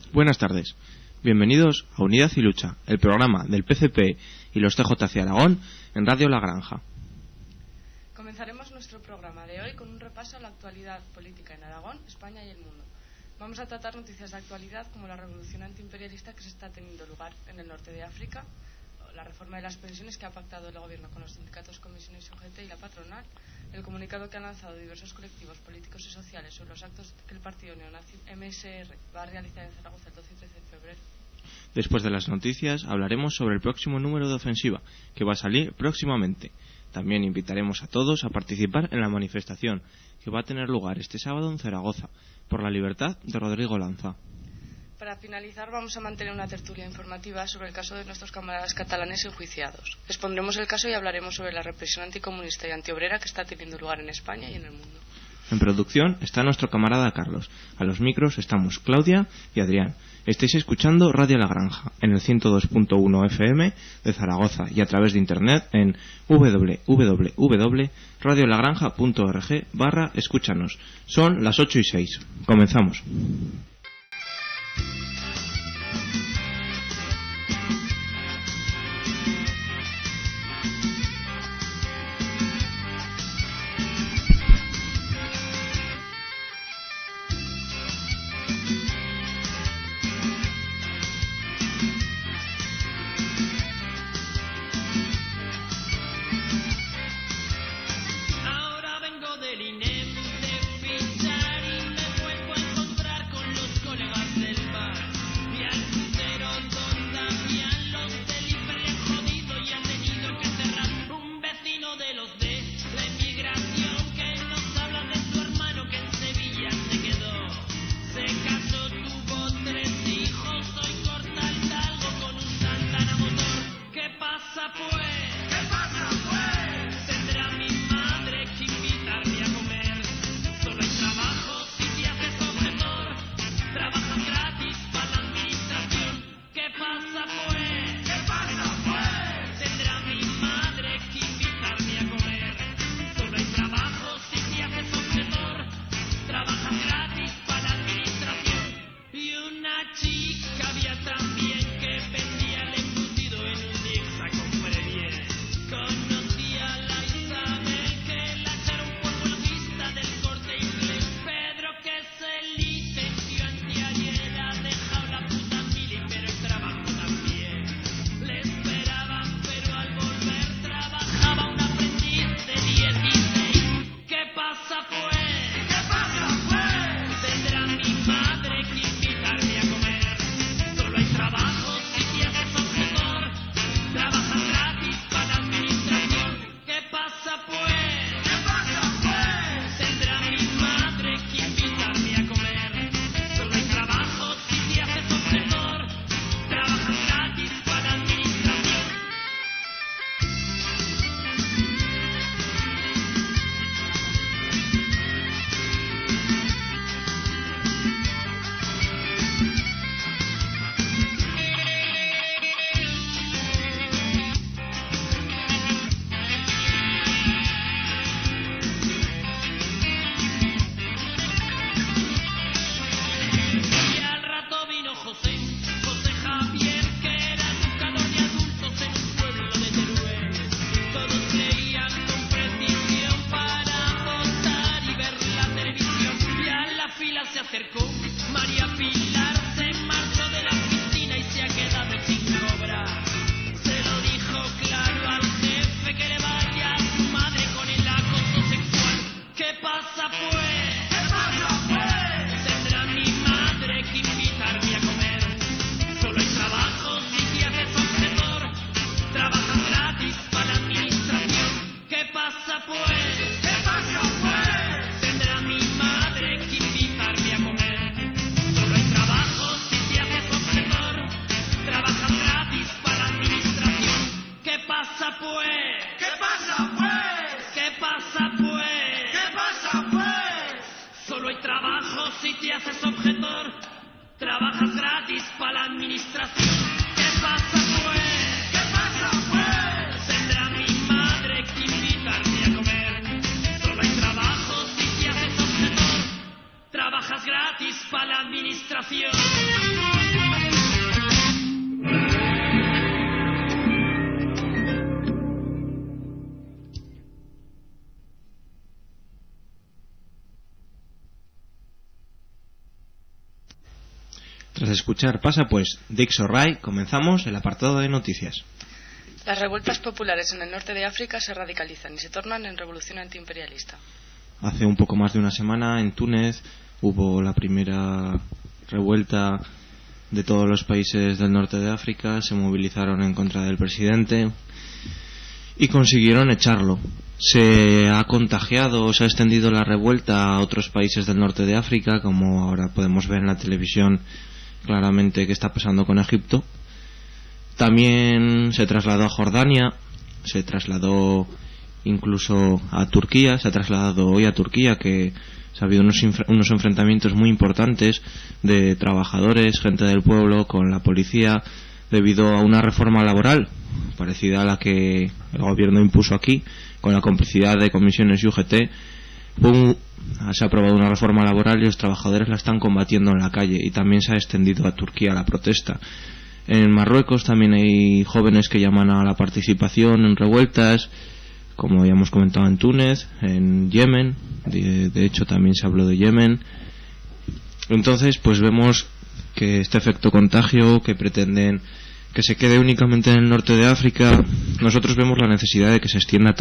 Buenas tardes. Bienvenidos a Unidad y Lucha, el programa del PCP y los TJC Aragón en Radio La Granja. Comenzaremos nuestro programa de hoy con un repaso a la actualidad política en Aragón, España y el mundo. Vamos a tratar noticias de actualidad como la revolución antiimperialista que se está teniendo lugar en el norte de África, la reforma de las pensiones que ha pactado el gobierno con los sindicatos, comisiones UGT y la patronal, el comunicado que han lanzado diversos colectivos políticos y sociales sobre los actos que el partido neonazi MSR va a realizar en Zaragoza el 12 y 13 de febrero. Después de las noticias hablaremos sobre el próximo número de Ofensiva, que va a salir próximamente. También invitaremos a todos a participar en la manifestación que va a tener lugar este sábado en Zaragoza por la libertad de Rodrigo Lanza. Para finalizar, vamos a mantener una tertulia informativa sobre el caso de nuestros camaradas catalanes enjuiciados. Expondremos el caso y hablaremos sobre la represión anticomunista y antiobrera que está teniendo lugar en España y en el mundo. En producción está nuestro camarada Carlos. A los micros estamos Claudia y Adrián. Estáis escuchando Radio La Granja en el 102.1 FM de Zaragoza y a través de internet en www.radiolagranja.org/escúchanos. Son las 8:06. Comenzamos. Trabajas gratis para la administración. ¿Qué pasa pues? ¿Qué pasa pues? Tendrá mi madre que invitarme a comer. Solo hay trabajo si te haces objetor. Trabajas gratis para la administración. Tras escuchar Pasa pues Dix O'Reilly, comenzamos el apartado de noticias. Las revueltas populares en el norte de África se radicalizan y se tornan en revolución antiimperialista. Hace un poco más de una semana en Túnez hubo la primera revuelta de todos los países del norte de África, se movilizaron en contra del presidente y consiguieron echarlo. Se ha contagiado, se ha extendido la revuelta a otros países del norte de África, como ahora podemos ver en la televisión claramente que está pasando con Egipto. También se trasladó a Jordania, se trasladó incluso a Turquía, se ha trasladado hoy a Turquía, que ha habido unos enfrentamientos muy importantes de trabajadores, gente del pueblo con la policía, debido a una reforma laboral parecida a la que el gobierno impuso aquí, con la complicidad de comisiones y UGT. Se ha aprobado una reforma laboral y los trabajadores la están combatiendo en la calle, y también se ha extendido a Turquía la protesta. En Marruecos también hay jóvenes que llaman a la participación en revueltas, como ya hemos comentado en Túnez, en Yemen, de hecho también se habló de Yemen. Entonces pues vemos que este efecto contagio que pretenden que se quede únicamente en el norte de África, nosotros vemos la necesidad de que se extienda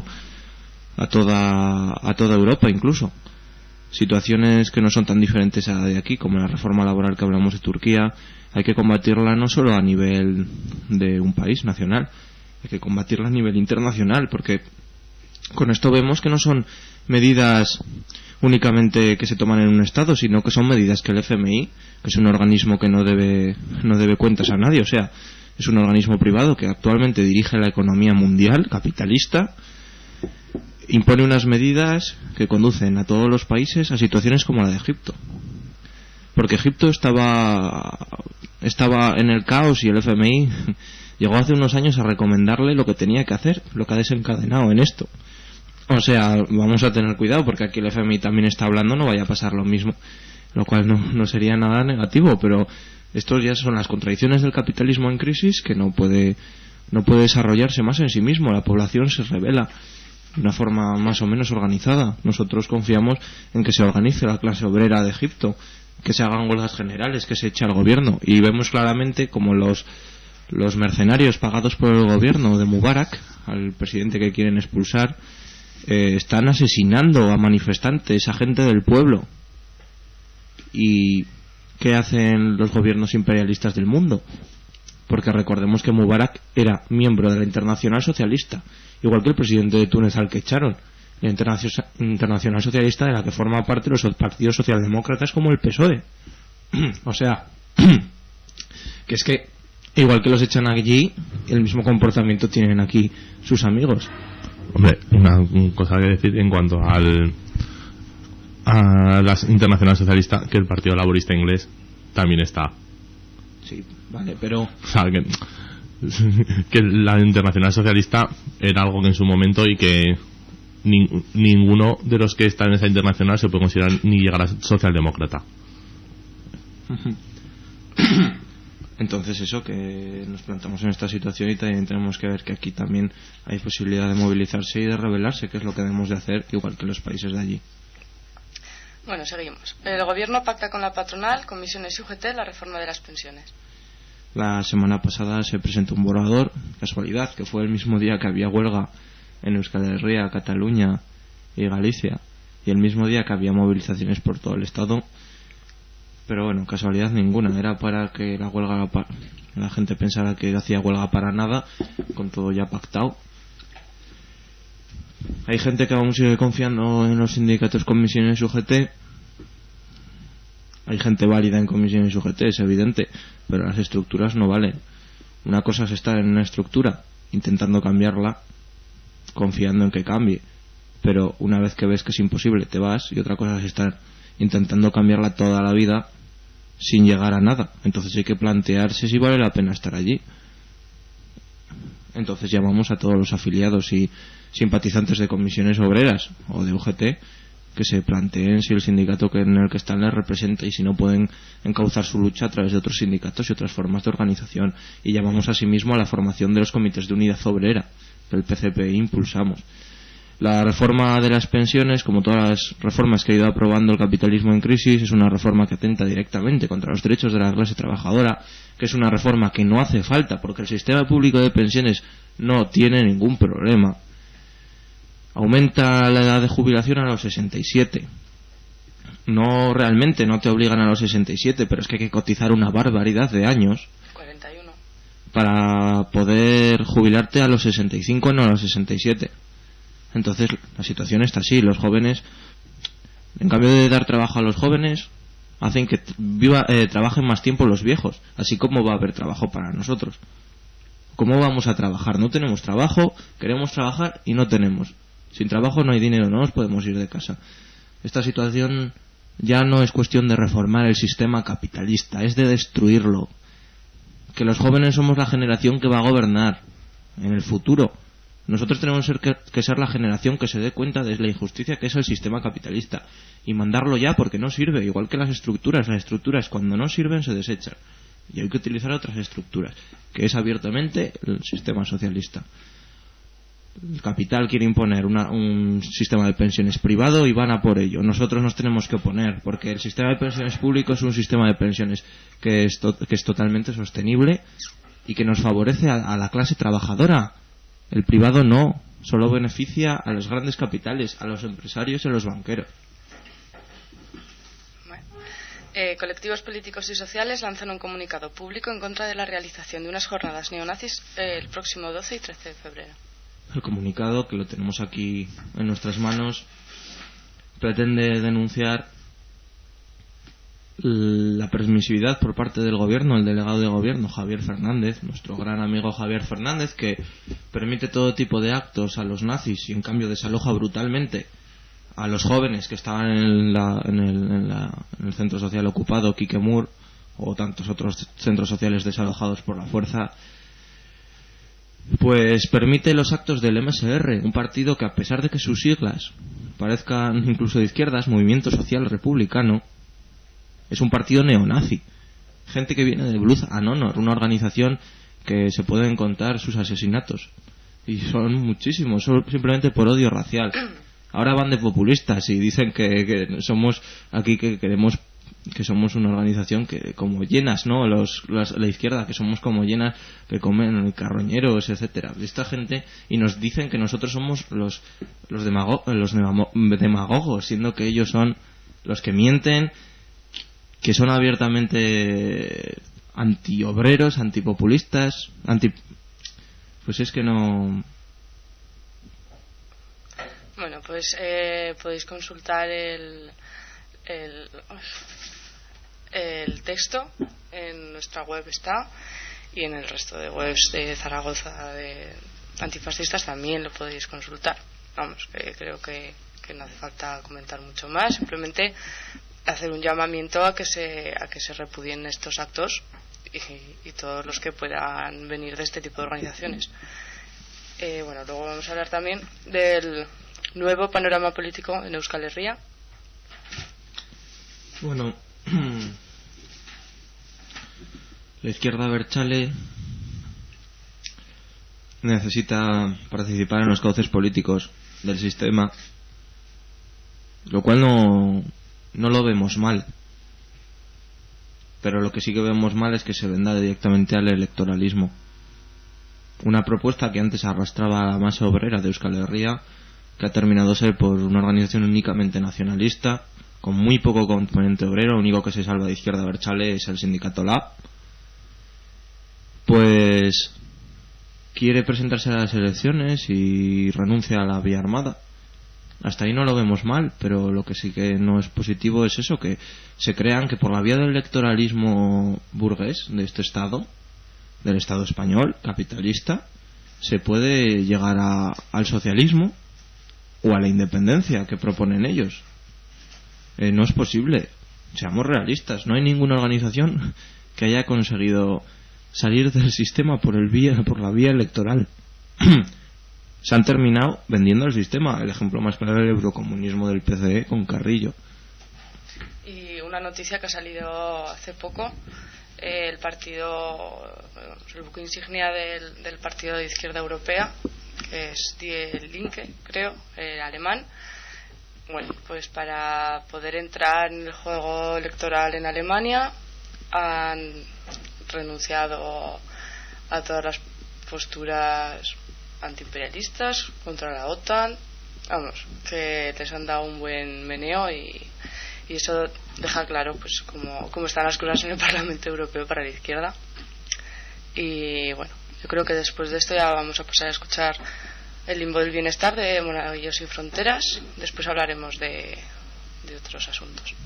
a toda Europa incluso. Situaciones que no son tan diferentes a la de aquí, como la reforma laboral que hablamos de Turquía, hay que combatirla no solo a nivel de un país nacional, hay que combatirla a nivel internacional, porque con esto vemos que no son medidas únicamente que se toman en un estado, sino que son medidas que el FMI, que es un organismo que no debe cuentas a nadie, o sea, es un organismo privado que actualmente dirige la economía mundial capitalista, impone unas medidas que conducen a todos los países a situaciones como la de Egipto, porque Egipto estaba en el caos y el FMI llegó hace unos años a recomendarle lo que tenía que hacer, lo que ha desencadenado en esto. O sea, vamos a tener cuidado, porque aquí el FMI también está hablando, no vaya a pasar lo mismo, lo cual no sería nada negativo, pero estos ya son las contradicciones del capitalismo en crisis, que no puede desarrollarse más en sí mismo. La población se rebela de una forma más o menos organizada. Nosotros confiamos en que se organice la clase obrera de Egipto, que se hagan huelgas generales, que se eche al gobierno, y vemos claramente como los mercenarios pagados por el gobierno de Mubarak, al presidente que quieren expulsar, están asesinando a manifestantes, a gente del pueblo. ¿Y qué hacen los gobiernos imperialistas del mundo? Porque recordemos que Mubarak era miembro de la Internacional Socialista, igual que el presidente de Túnez al que echaron, la Internacional Socialista, de la que forma parte los partidos socialdemócratas como el PSOE. O sea, que es que igual que los echan allí, el mismo comportamiento tienen aquí sus amigos. Hombre, una cosa que decir en cuanto a la Internacional Socialista, que el Partido Laborista Inglés también está. Sí, vale, pero... O sea, que la Internacional Socialista era algo que en su momento, y que ninguno de los que están en esa internacional se puede considerar ni llegar a socialdemócrata. Entonces eso, que nos plantamos en esta situación y también tenemos que ver que aquí también hay posibilidad de movilizarse y de rebelarse, que es lo que debemos de hacer, igual que los países de allí. Bueno, seguimos. El gobierno pacta con la patronal, comisiones y UGT la reforma de las pensiones. La semana pasada se presentó un borrador, casualidad, que fue el mismo día que había huelga en Euskal Herria, Cataluña y Galicia, y el mismo día que había movilizaciones por todo el estado. Pero bueno, casualidad ninguna, era para que la gente pensara que hacía huelga para nada, con todo ya pactado. Hay gente que aún sigue confiando en los sindicatos, comisiones UGT. Hay gente válida en comisiones UGT, es evidente, pero las estructuras no valen. Una cosa es estar en una estructura intentando cambiarla, confiando en que cambie, pero una vez que ves que es imposible te vas, y otra cosa es estar intentando cambiarla toda la vida sin llegar a nada. Entonces hay que plantearse si vale la pena estar allí. Entonces llamamos a todos los afiliados y simpatizantes de comisiones obreras o de UGT que se planteen si el sindicato en el que están les representa, y si no pueden encauzar su lucha a través de otros sindicatos y otras formas de organización. Y llamamos asimismo a la formación de los comités de unidad obrera que el PCPI impulsamos. La reforma de las pensiones, como todas las reformas que ha ido aprobando el capitalismo en crisis, es una reforma que atenta directamente contra los derechos de la clase trabajadora, que es una reforma que no hace falta porque el sistema público de pensiones no tiene ningún problema. Aumenta la edad de jubilación a los 67. No, realmente no te obligan a los 67, pero es que hay que cotizar una barbaridad de años 41. Para poder jubilarte a los 65 y no a los 67. Entonces la situación está así. Los jóvenes, en cambio de dar trabajo a los jóvenes, hacen que trabajen más tiempo los viejos. Así como va a haber trabajo para nosotros. ¿Cómo vamos a trabajar? No tenemos trabajo, queremos trabajar y no tenemos. Sin trabajo no hay dinero, no nos podemos ir de casa. Esta situación ya no es cuestión de reformar el sistema capitalista, es de destruirlo. Que los jóvenes somos la generación que va a gobernar en el futuro. Nosotros tenemos que ser la generación que se dé cuenta de la injusticia que es el sistema capitalista y mandarlo ya, porque no sirve, igual que las estructuras cuando no sirven se desechan y hay que utilizar otras estructuras, que es abiertamente el sistema socialista. El capital quiere imponer un sistema de pensiones privado y van a por ello. Nosotros nos tenemos que oponer, porque el sistema de pensiones público es un sistema de pensiones que es totalmente sostenible y que nos favorece a la clase trabajadora. El privado no, solo beneficia a los grandes capitales, a los empresarios y a los banqueros. Colectivos políticos y sociales lanzan un comunicado público en contra de la realización de unas jornadas neonazis el próximo 12 y 13 de febrero. El comunicado, que lo tenemos aquí en nuestras manos, pretende denunciar la permisividad por parte del gobierno, el delegado de gobierno Javier Fernández, nuestro gran amigo Javier Fernández, que permite todo tipo de actos a los nazis y en cambio desaloja brutalmente a los jóvenes que estaban en el centro social ocupado, Quiquemur, o tantos otros centros sociales desalojados por la fuerza. Pues permite los actos del MSR, un partido que, a pesar de que sus siglas parezcan incluso de izquierdas, Movimiento Social Republicano, es un partido neonazi. Gente que viene de Blue and Honor, una organización que se pueden contar sus asesinatos. Y son muchísimos, solo simplemente por odio racial. Ahora van de populistas y dicen que somos aquí, que queremos, que somos una organización que como llenas, ¿no? La izquierda, que somos como llenas, que comen carroñeros, etcétera. Esta gente, y nos dicen que nosotros somos los demagogos, siendo que ellos son los que mienten, que son abiertamente antiobreros, antipopulistas, pues es que no. Bueno, pues podéis consultar el texto en nuestra web, está, y en el resto de webs de Zaragoza de antifascistas también lo podéis consultar. Vamos, que creo que no hace falta comentar mucho más, simplemente hacer un llamamiento a que se repudien estos actos y todos los que puedan venir de este tipo de organizaciones. Bueno, luego vamos a hablar también del nuevo panorama político en Euskal Herria. Bueno, la izquierda abertzale necesita participar en los cauces políticos del sistema, lo cual no lo vemos mal, pero lo que sí que vemos mal es que se venda directamente al electoralismo. Una propuesta que antes arrastraba a la masa obrera de Euskal Herria, que ha terminado ser por una organización únicamente nacionalista, con muy poco componente obrero. Lo único que se salva de izquierda abertzale es el sindicato LAB. Pues quiere presentarse a las elecciones y renuncia a la vía armada. Hasta ahí no lo vemos mal, pero lo que sí que no es positivo es eso, que se crean que por la vía del electoralismo burgués de este Estado, del Estado español, capitalista, se puede llegar al socialismo o a la independencia que proponen ellos. No es posible. Seamos realistas. No hay ninguna organización que haya conseguido salir del sistema por la vía electoral. Se han terminado vendiendo el sistema. El ejemplo más claro es el eurocomunismo del PCE con Carrillo. Y una noticia que ha salido hace poco, el buque insignia del Partido de Izquierda Europea, que es Die Linke, creo, alemán. Bueno, pues para poder entrar en el juego electoral en Alemania han renunciado a todas las posturas antiimperialistas contra la OTAN. Vamos, que les han dado un buen meneo y eso deja claro pues cómo están las cosas en el Parlamento Europeo para la izquierda. Y bueno, yo creo que después de esto ya vamos a pasar a escuchar el limbo del bienestar de Monaguillos sin Fronteras. Después hablaremos de otros asuntos.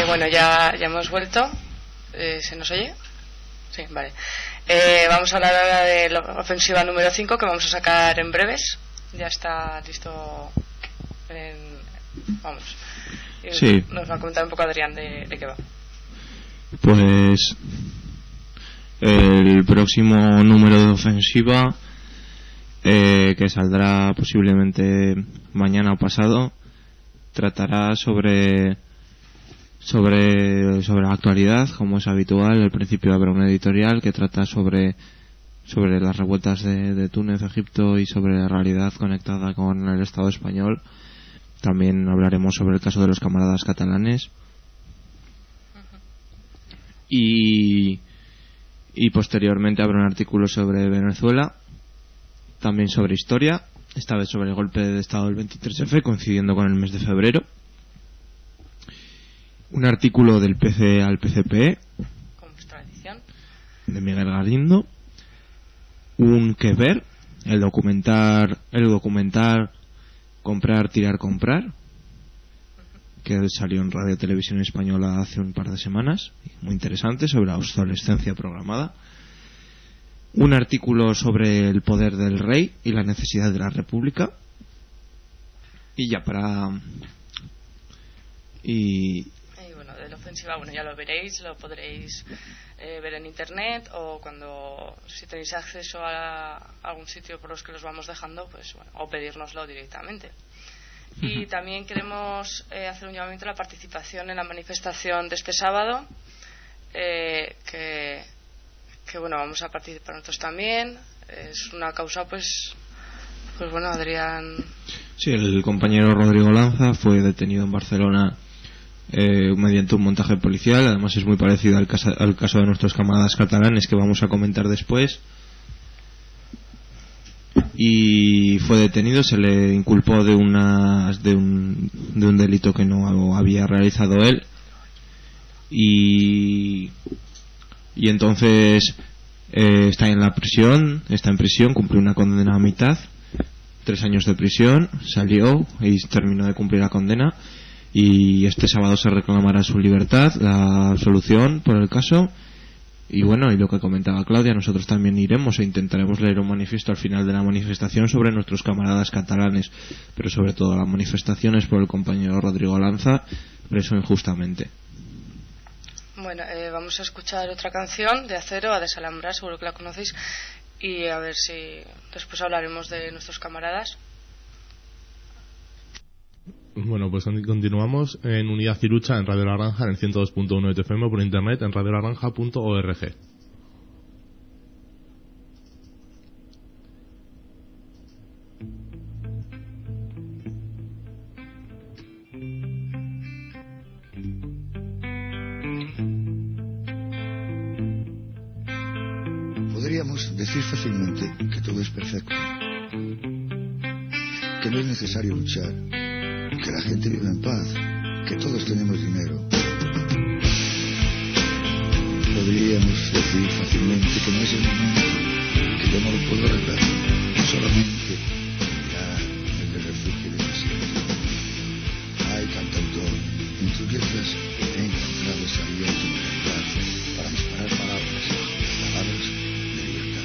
Bueno, ya hemos vuelto. ¿Se nos oye? Sí, vale. Vamos a hablar ahora de la ofensiva número 5 que vamos a sacar en breves. Ya está listo. Vamos. Sí. Nos va a comentar un poco Adrián de qué va. Pues el próximo número de ofensiva, que saldrá posiblemente mañana o pasado, tratará sobre la actualidad, como es habitual. Al principio habrá una editorial que trata sobre las revueltas de Túnez, Egipto, y sobre la realidad conectada con el Estado español. También hablaremos sobre el caso de los camaradas catalanes. Y posteriormente habrá un artículo sobre Venezuela, también sobre historia, esta vez sobre el golpe de Estado del 23F, coincidiendo con el mes de febrero. Un artículo del PC al PCPE, como es tradición, de Miguel Galindo. Un que ver, el documental Comprar, Tirar, Comprar, que salió en Radio Televisión Española hace un par de semanas, muy interesante, sobre la obsolescencia programada. Un artículo sobre el poder del rey y la necesidad de la república. Y ya bueno, de la ofensiva, bueno, ya lo veréis, lo podréis ver en internet, o si tenéis acceso a algún sitio por los que los vamos dejando, pues bueno, o pedírnoslo directamente. Y también queremos hacer un llamamiento a la participación en la manifestación de este sábado, que bueno, vamos a participar nosotros también. Es una causa, pues bueno, Adrián. Sí, el compañero Rodrigo Lanza fue detenido en Barcelona mediante un montaje policial. Además es muy parecido al caso de nuestros camaradas catalanes, que vamos a comentar después. Y fue detenido, se le inculpó de un delito que no había realizado él, y entonces está en prisión, cumplió una condena a mitad, 3 años de prisión, salió y terminó de cumplir la condena, y este sábado se reclamará su libertad, la absolución por el caso. Y bueno, y lo que comentaba Claudia, nosotros también iremos e intentaremos leer un manifiesto al final de la manifestación sobre nuestros camaradas catalanes, pero sobre todo la manifestación es por el compañero Rodrigo Lanza, preso injustamente. Bueno, vamos a escuchar otra canción de Acero, a Desalambrar, seguro que la conocéis, y a ver si después hablaremos de nuestros camaradas. Bueno, pues continuamos en Unidad y Lucha en Radio La Granja, en el 102.1 de FM, por internet en radiolagranja.org. Podríamos decir fácilmente que todo es perfecto, que no es necesario luchar, que la gente vive en paz, que todos tenemos dinero. Podríamos decir fácilmente que no es el momento, que yo no lo puedo arreglar, solamente mirar en el refugio de mis hijos. Ay, cantautor, en tus letras he encontrado ese aliento de libertad para disparar palabras de libertad.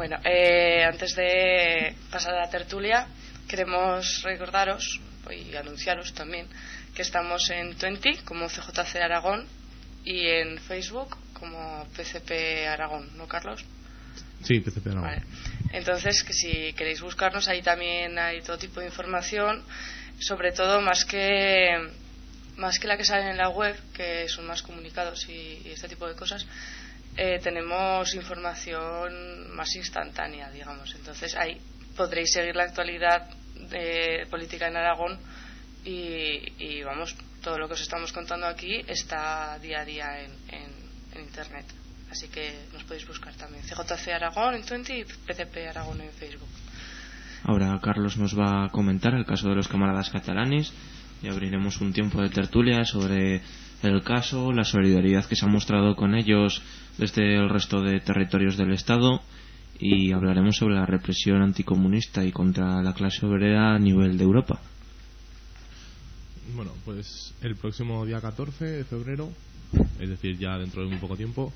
Bueno, antes de pasar a la tertulia, queremos recordaros y anunciaros también que estamos en Twenty como CJC Aragón y en Facebook como PCP Aragón, ¿no, Carlos? Sí, PCP Aragón. Vale. Entonces, que si queréis buscarnos, ahí también hay todo tipo de información, sobre todo más que la que sale en la web, que son más comunicados y este tipo de cosas. Tenemos información más instantánea, digamos. Entonces ahí podréis seguir la actualidad de política en Aragón y vamos, todo lo que os estamos contando aquí está día a día en internet. Así que nos podéis buscar también CJC Aragón en Twenty y PCP Aragón en Facebook. Ahora Carlos nos va a comentar el caso de los camaradas catalanes y abriremos un tiempo de tertulia sobre el caso, la solidaridad que se ha mostrado con ellos desde el resto de territorios del Estado, y hablaremos sobre la represión anticomunista y contra la clase obrera a nivel de Europa. Bueno, pues el próximo día 14 de febrero, es decir, ya dentro de muy poco tiempo,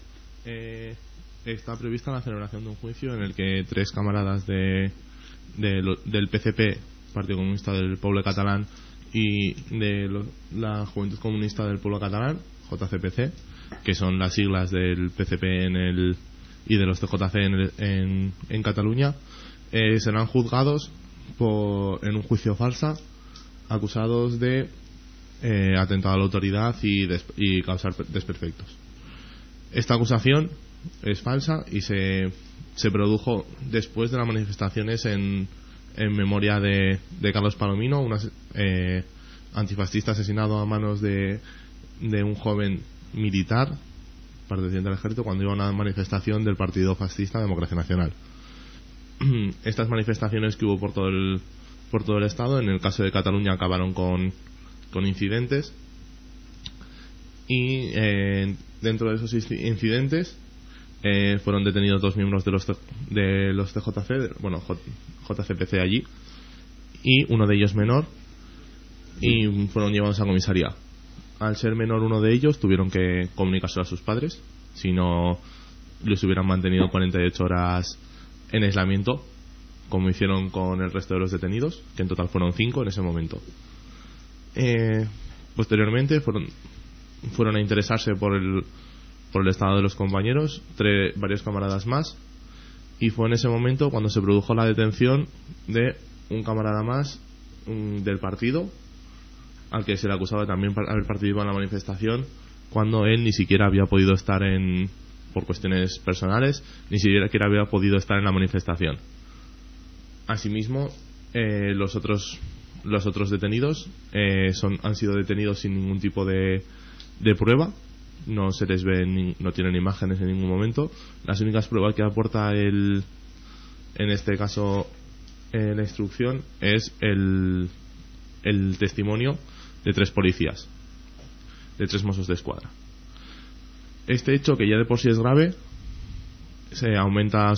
está prevista la celebración de un juicio en el que 3 camaradas del PCP, Partido Comunista del Pueblo Catalán, y de la Juventud Comunista del Pueblo Catalán, JCPC, que son las siglas del PCP y de los CJC en Cataluña, serán juzgados en un juicio farsa, acusados de atentado a la autoridad y causar desperfectos. Esta acusación es falsa y se produjo después de las manifestaciones en memoria de Carlos Palomino, un antifascista asesinado a manos de un joven militar perteneciente al ejército cuando iba a una manifestación del partido fascista Democracia Nacional. Estas manifestaciones que hubo por todo el estado, en el caso de Cataluña, acabaron con incidentes, y dentro de esos incidentes fueron detenidos 2 miembros de los CJC, bueno, JCPC allí, y uno de ellos menor, y fueron llevados a comisaría. Al ser menor uno de ellos, tuvieron que comunicárselo a sus padres, si no les hubieran mantenido 48 horas en aislamiento, como hicieron con el resto de los detenidos, que en total fueron 5 en ese momento. Posteriormente fueron a interesarse por el estado de los compañeros, varios camaradas más, y fue en ese momento cuando se produjo la detención de un camarada más del partido, al que se le acusaba de también haber participado en la manifestación, cuando él ni siquiera había podido estar por cuestiones personales, ni siquiera había podido estar en la manifestación. Asimismo, los otros detenidos han sido detenidos sin ningún tipo de prueba. No se les ve, no tienen imágenes en ningún momento. Las únicas pruebas que aporta en este caso la instrucción es el testimonio de 3 policías, de 3 Mossos de Escuadra. Este hecho, que ya de por sí es grave, se aumenta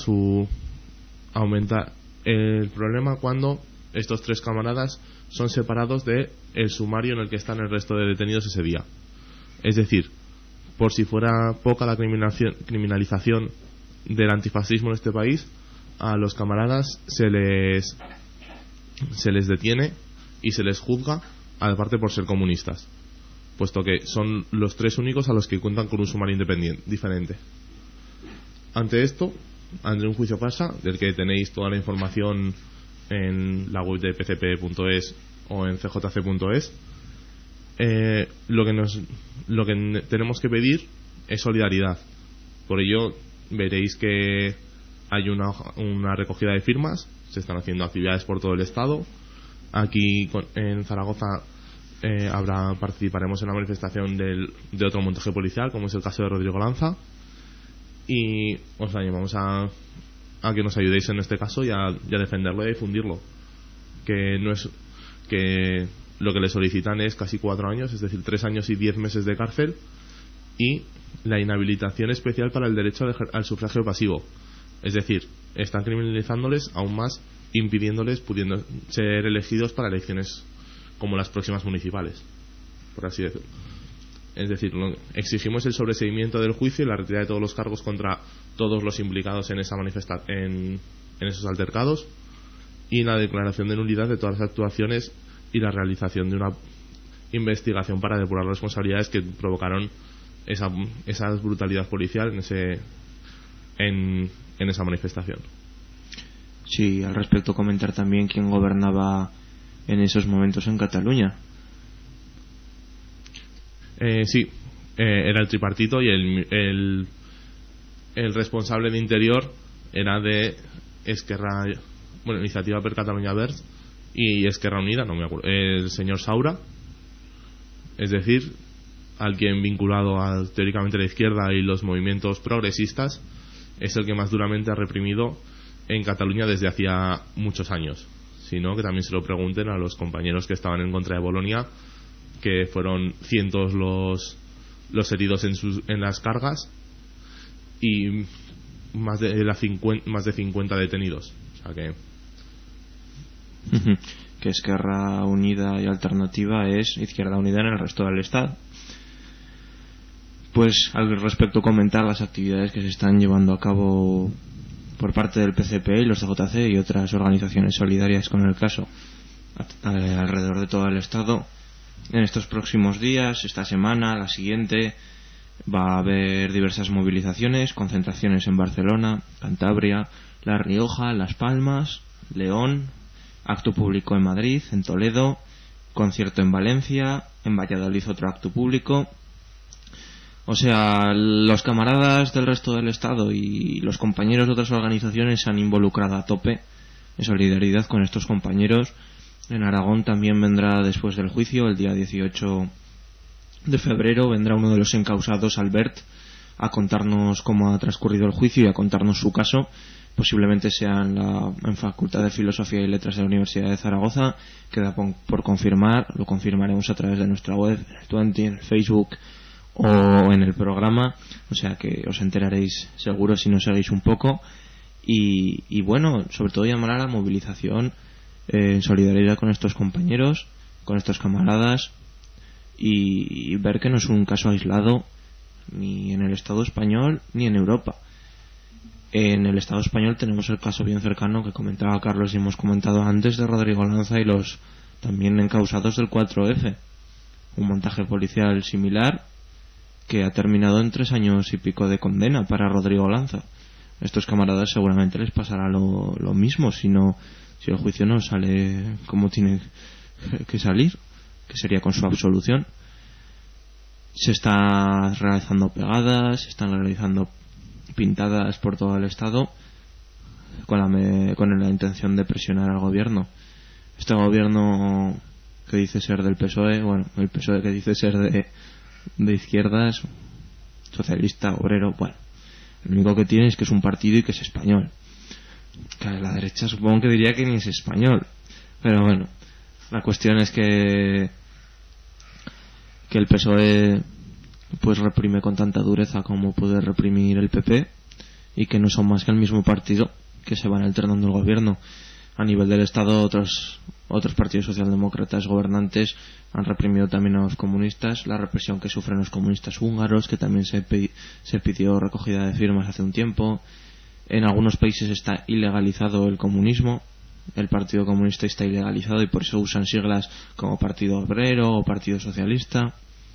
el problema cuando estos 3 camaradas son separados del sumario en el que están el resto de detenidos ese día. Es decir, por si fuera poca la criminalización del antifascismo en este país, a los camaradas se les detiene y se les juzga, aparte por ser comunistas, puesto que son los 3 únicos a los que cuentan con un sumario diferente. Ante esto, ante un juicio farsa, del que tenéis toda la información en la web de pcp.es o en cjc.es, lo que tenemos que pedir es solidaridad. Por ello veréis que hay una recogida de firmas, se están haciendo actividades por todo el estado. Aquí en Zaragoza participaremos en la manifestación de otro montaje policial, como es el caso de Rodrigo Lanza, y os animamos a que nos ayudéis en este caso y a defenderlo y a difundirlo, que lo que le solicitan es casi 4 años, es decir, 3 años y 10 meses de cárcel, y la inhabilitación especial para el derecho al sufragio pasivo. Es decir, están criminalizándoles aún más, impidiéndoles pudiendo ser elegidos para elecciones como las próximas municipales, por así decirlo. Es decir, exigimos el sobreseimiento del juicio y la retirada de todos los cargos contra todos los implicados en esa en esos altercados, y la declaración de nulidad de todas las actuaciones y la realización de una investigación para depurar las responsabilidades que provocaron esa brutalidad policial en esa manifestación. Sí, al respecto comentar también quién gobernaba en esos momentos en Cataluña. Sí, era el tripartito, y el responsable de Interior era de Esquerra, Iniciativa per Catalunya Verds y Esquerra Unida, no me acuerdo, el señor Saura, es decir, alguien vinculado teóricamente a la izquierda y los movimientos progresistas, es el que más duramente ha reprimido en Cataluña desde hacía muchos años. Sino que también se lo pregunten a los compañeros que estaban en contra de Bolonia, que fueron cientos los heridos en las cargas y más de 50 detenidos. O sea que Esquerra Unida y Alternativa es Izquierda Unida en el resto del Estado. Pues al respecto comentar las actividades que se están llevando a cabo por parte del PCP y los CJC y otras organizaciones solidarias con el caso alrededor de todo el Estado. En estos próximos días, esta semana, la siguiente, va a haber diversas movilizaciones, concentraciones en Barcelona, Cantabria, La Rioja, Las Palmas, León, acto público en Madrid, en Toledo, concierto en Valencia, en Valladolid otro acto público. O sea, los camaradas del resto del Estado y los compañeros de otras organizaciones se han involucrado a tope en solidaridad con estos compañeros. En Aragón también vendrá, después del juicio, el día 18 de febrero, vendrá uno de los encausados, Albert, a contarnos cómo ha transcurrido el juicio y a contarnos su caso. Posiblemente sea en Facultad de Filosofía y Letras de la Universidad de Zaragoza. Queda por confirmar, lo confirmaremos a través de nuestra web, en el Twenty, en el Facebook o en el programa, o sea que os enteraréis seguro si nos seguís un poco. Y bueno, sobre todo llamar a la movilización en solidaridad con estos compañeros, con estos camaradas, y ver que no es un caso aislado ni en el Estado español ni en Europa. En el Estado español tenemos el caso bien cercano que comentaba Carlos y hemos comentado antes, de Rodrigo Lanza y los también encausados del 4F, un montaje policial similar que ha terminado en 3 años y pico de condena para Rodrigo Lanza. A estos camaradas seguramente les pasará lo mismo si el juicio no sale como tiene que salir, que sería con su absolución. Se están realizando pegadas, se están realizando pintadas por todo el Estado con la intención de presionar al gobierno. Este gobierno que dice ser del PSOE, bueno, el PSOE que dice ser de izquierdas, socialista, obrero, bueno, lo único que tiene es que es un partido y que es español. Que la derecha supongo que diría que ni es español, pero bueno, la cuestión es que el PSOE pues reprime con tanta dureza como puede reprimir el PP, y que no son más que el mismo partido que se van alternando el gobierno. A nivel del Estado otros partidos socialdemócratas gobernantes han reprimido también a los comunistas, la represión que sufren los comunistas húngaros, que también se pidió recogida de firmas hace un tiempo. En algunos países está ilegalizado el comunismo, el Partido Comunista está ilegalizado y por eso usan siglas como Partido Obrero o Partido Socialista.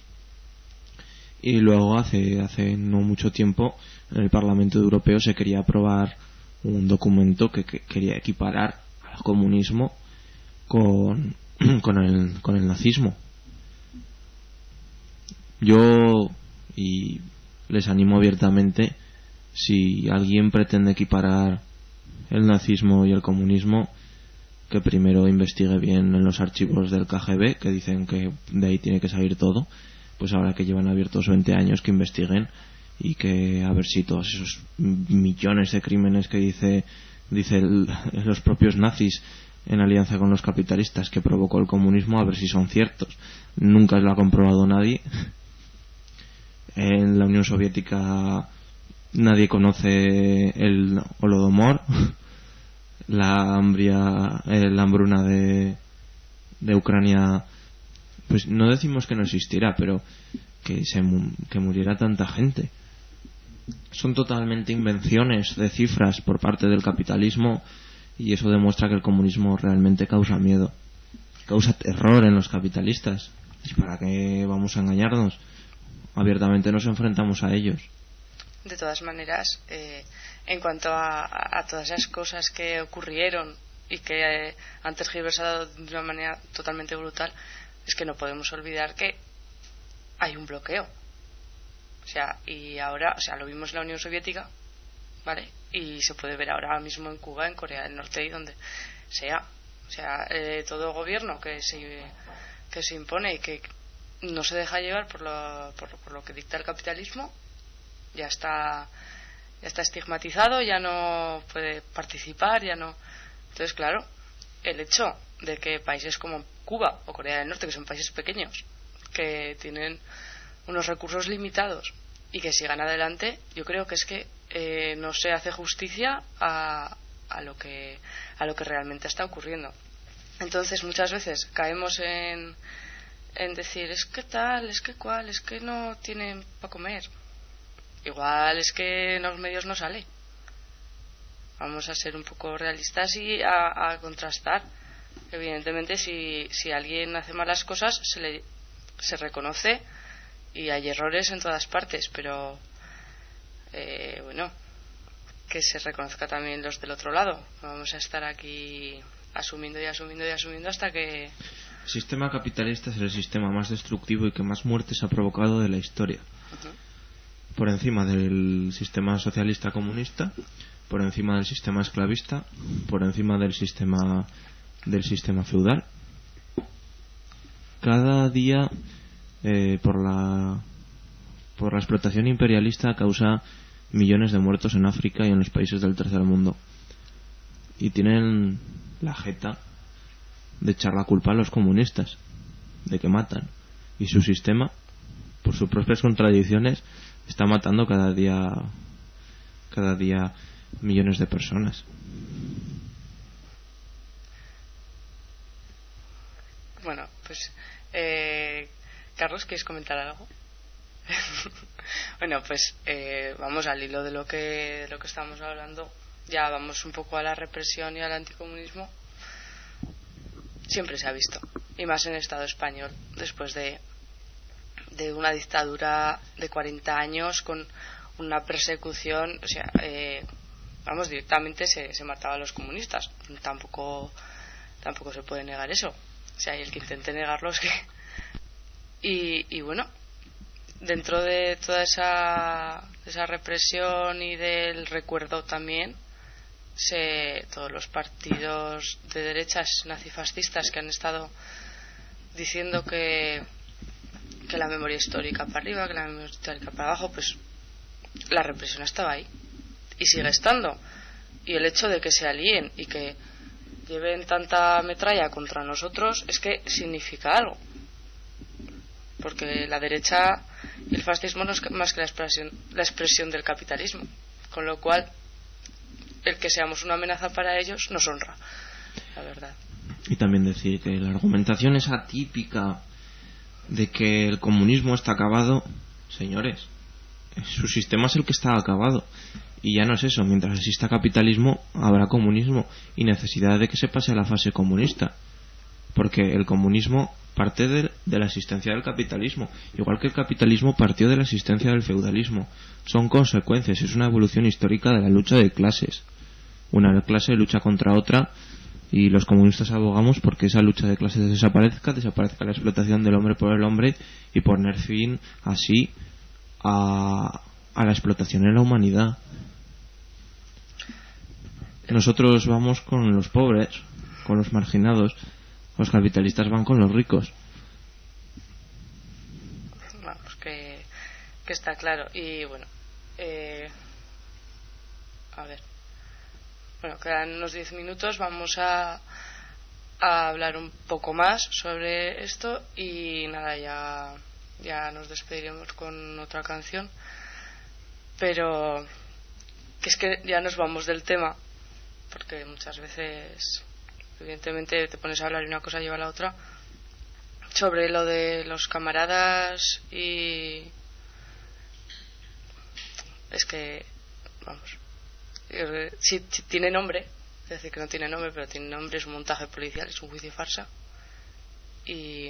Y luego hace no mucho tiempo en el Parlamento Europeo se quería aprobar un documento que quería equiparar al comunismo con el nazismo. Yo les animo abiertamente, si alguien pretende equiparar el nazismo y el comunismo, que primero investigue bien en los archivos del KGB, que dicen que de ahí tiene que salir todo. Pues ahora que llevan abiertos 20 años, que investiguen y que a ver si todos esos millones de crímenes que dice los propios nazis en alianza con los capitalistas que provocó el comunismo, a ver si son ciertos. Nunca lo ha comprobado nadie. En la Unión Soviética nadie conoce el Holodomor, la hambruna de Ucrania. Pues no decimos que no existiera, pero que muriera tanta gente. son totalmente invenciones de cifras por parte del capitalismo, y eso demuestra que el comunismo realmente causa miedo, causa terror en los capitalistas. ¿Y para qué vamos a engañarnos? Abiertamente nos enfrentamos a ellos. De todas maneras, en cuanto a todas esas cosas que ocurrieron y que han tergiversado de una manera totalmente brutal, es que no podemos olvidar que hay un bloqueo. O sea, y ahora, o sea, lo vimos en la Unión Soviética, ¿vale? Y se puede ver ahora mismo en Cuba, en Corea del Norte y donde sea. O sea, todo gobierno que se impone y que no se deja llevar por lo que dicta el capitalismo, ya está estigmatizado, ya no puede participar, ya no. Entonces, claro, el hecho de que países como Cuba o Corea del Norte, que son países pequeños, que tienen unos recursos limitados y que sigan adelante, yo creo que es que no se hace justicia a lo que realmente está ocurriendo. Entonces muchas veces caemos en decir, es que tal, es que cual, es que no tienen para comer. Igual es que en los medios no sale. Vamos a ser un poco realistas y a contrastar. Evidentemente, si alguien hace malas cosas, se reconoce, y hay errores en todas partes, pero bueno, que se reconozca también los del otro lado. No vamos a estar aquí asumiendo y asumiendo y asumiendo hasta que... El sistema capitalista es el sistema más destructivo y que más muertes ha provocado de la historia. Por encima del sistema socialista comunista, por encima del sistema esclavista, por encima del sistema feudal. Cada día por la explotación imperialista causa millones de muertos en África y en los países del tercer mundo, y tienen la jeta de echar la culpa a los comunistas de que matan, y su sistema, por sus propias contradicciones, está matando cada día millones de personas. Bueno, pues Carlos, ¿quieres comentar algo? Bueno, pues vamos al hilo de lo que estamos hablando. Ya vamos un poco a la represión y al anticomunismo. Siempre se ha visto, y más en el Estado español, después de una dictadura de 40 años con una persecución. O sea, vamos, directamente se mataba a los comunistas. Tampoco se puede negar eso. O sea, y el que intente negarlo es que... Y bueno, dentro de toda esa represión y del recuerdo también, todos los partidos de derechas nazifascistas que han estado diciendo que la memoria histórica para arriba, que la memoria histórica para abajo, pues la represión estaba ahí y sigue estando. Y el hecho de que se alíen y que lleven tanta metralla contra nosotros es que significa algo, porque la derecha y el fascismo no es más que la expresión del capitalismo, con lo cual el que seamos una amenaza para ellos nos honra, la verdad. Y también decir que la argumentación es atípica de que el comunismo está acabado. Señores, su sistema es el que está acabado, y ya no es eso. Mientras exista capitalismo habrá comunismo y necesidad de que se pase a la fase comunista, porque el comunismo parte de la existencia del capitalismo, igual que el capitalismo partió de la existencia del feudalismo. Son consecuencias, es una evolución histórica de la lucha de clases. Una clase lucha contra otra, y los comunistas abogamos porque esa lucha de clases desaparezca la explotación del hombre por el hombre, y poner fin así a la explotación en la humanidad. Nosotros vamos con los pobres, con los marginados. Los capitalistas van con los ricos. Vamos, que está claro. Y bueno, a ver, bueno, quedan unos 10 minutos. Vamos a hablar un poco más sobre esto, y nada, ya nos despediremos con otra canción, pero que es que ya nos vamos del tema, porque muchas veces evidentemente te pones a hablar y una cosa lleva a la otra, sobre lo de los camaradas y es que, vamos, si tiene nombre, es decir, que no tiene nombre, pero tiene nombre, es un montaje policial, es un juicio farsa. Y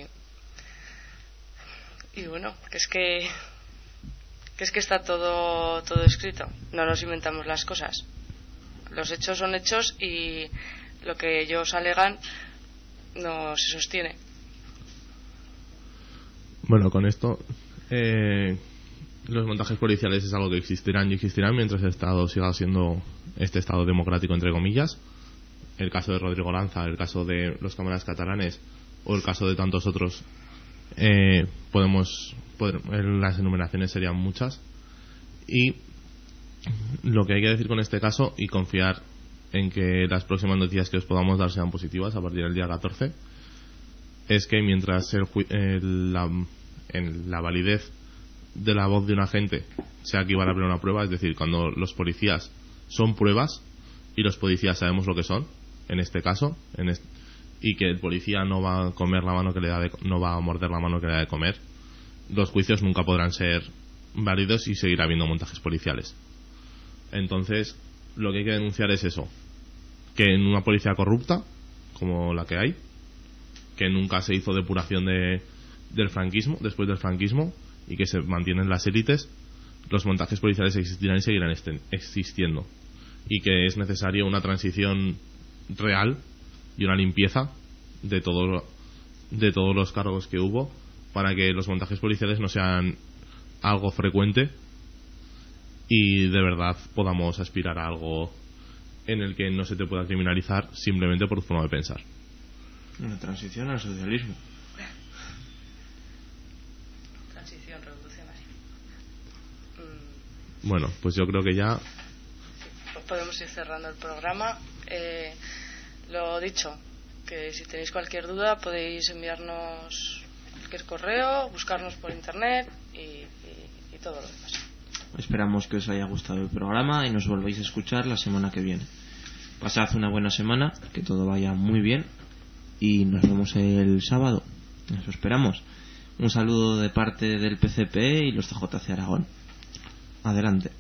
bueno, que es que está todo escrito, no nos inventamos las cosas, los hechos son hechos y lo que ellos alegan no se sostiene. Bueno, con esto los montajes policiales es algo que existirán y existirán mientras el Estado siga siendo este Estado democrático, entre comillas. El caso de Rodrigo Lanza, el caso de los cámaras catalanes o el caso de tantos otros, las enumeraciones serían muchas. Y lo que hay que decir con este caso, y confiar en que las próximas noticias que os podamos dar sean positivas a partir del día 14, es que mientras la validez de la voz de un agente sea equivalable a una prueba, es decir, cuando los policías son pruebas y los policías sabemos lo que son, en este caso, y que el policía no va a comer la mano que le da no va a morder la mano que le da de comer, los juicios nunca podrán ser válidos y seguirá habiendo montajes policiales. Entonces, lo que hay que denunciar es eso, que en una policía corrupta como la que hay, que nunca se hizo depuración del franquismo, después del franquismo, y que se mantienen las élites, los montajes policiales existirán y seguirán existiendo, y que es necesaria una transición real y una limpieza de todos los cargos que hubo, para que los montajes policiales no sean algo frecuente y de verdad podamos aspirar a algo en el que no se te pueda criminalizar simplemente por tu forma de pensar. Una transición al socialismo. Transición revolucionaria. Bueno, pues yo creo que ya Podemos ir cerrando el programa. Lo dicho, que si tenéis cualquier duda podéis enviarnos cualquier correo, buscarnos por internet y todo lo demás. Esperamos que os haya gustado el programa y nos volvéis a escuchar la semana que viene. Pasad una buena semana, que todo vaya muy bien y nos vemos el sábado. Nos esperamos. Un saludo de parte del PCP y los CJC Aragón. Adelante.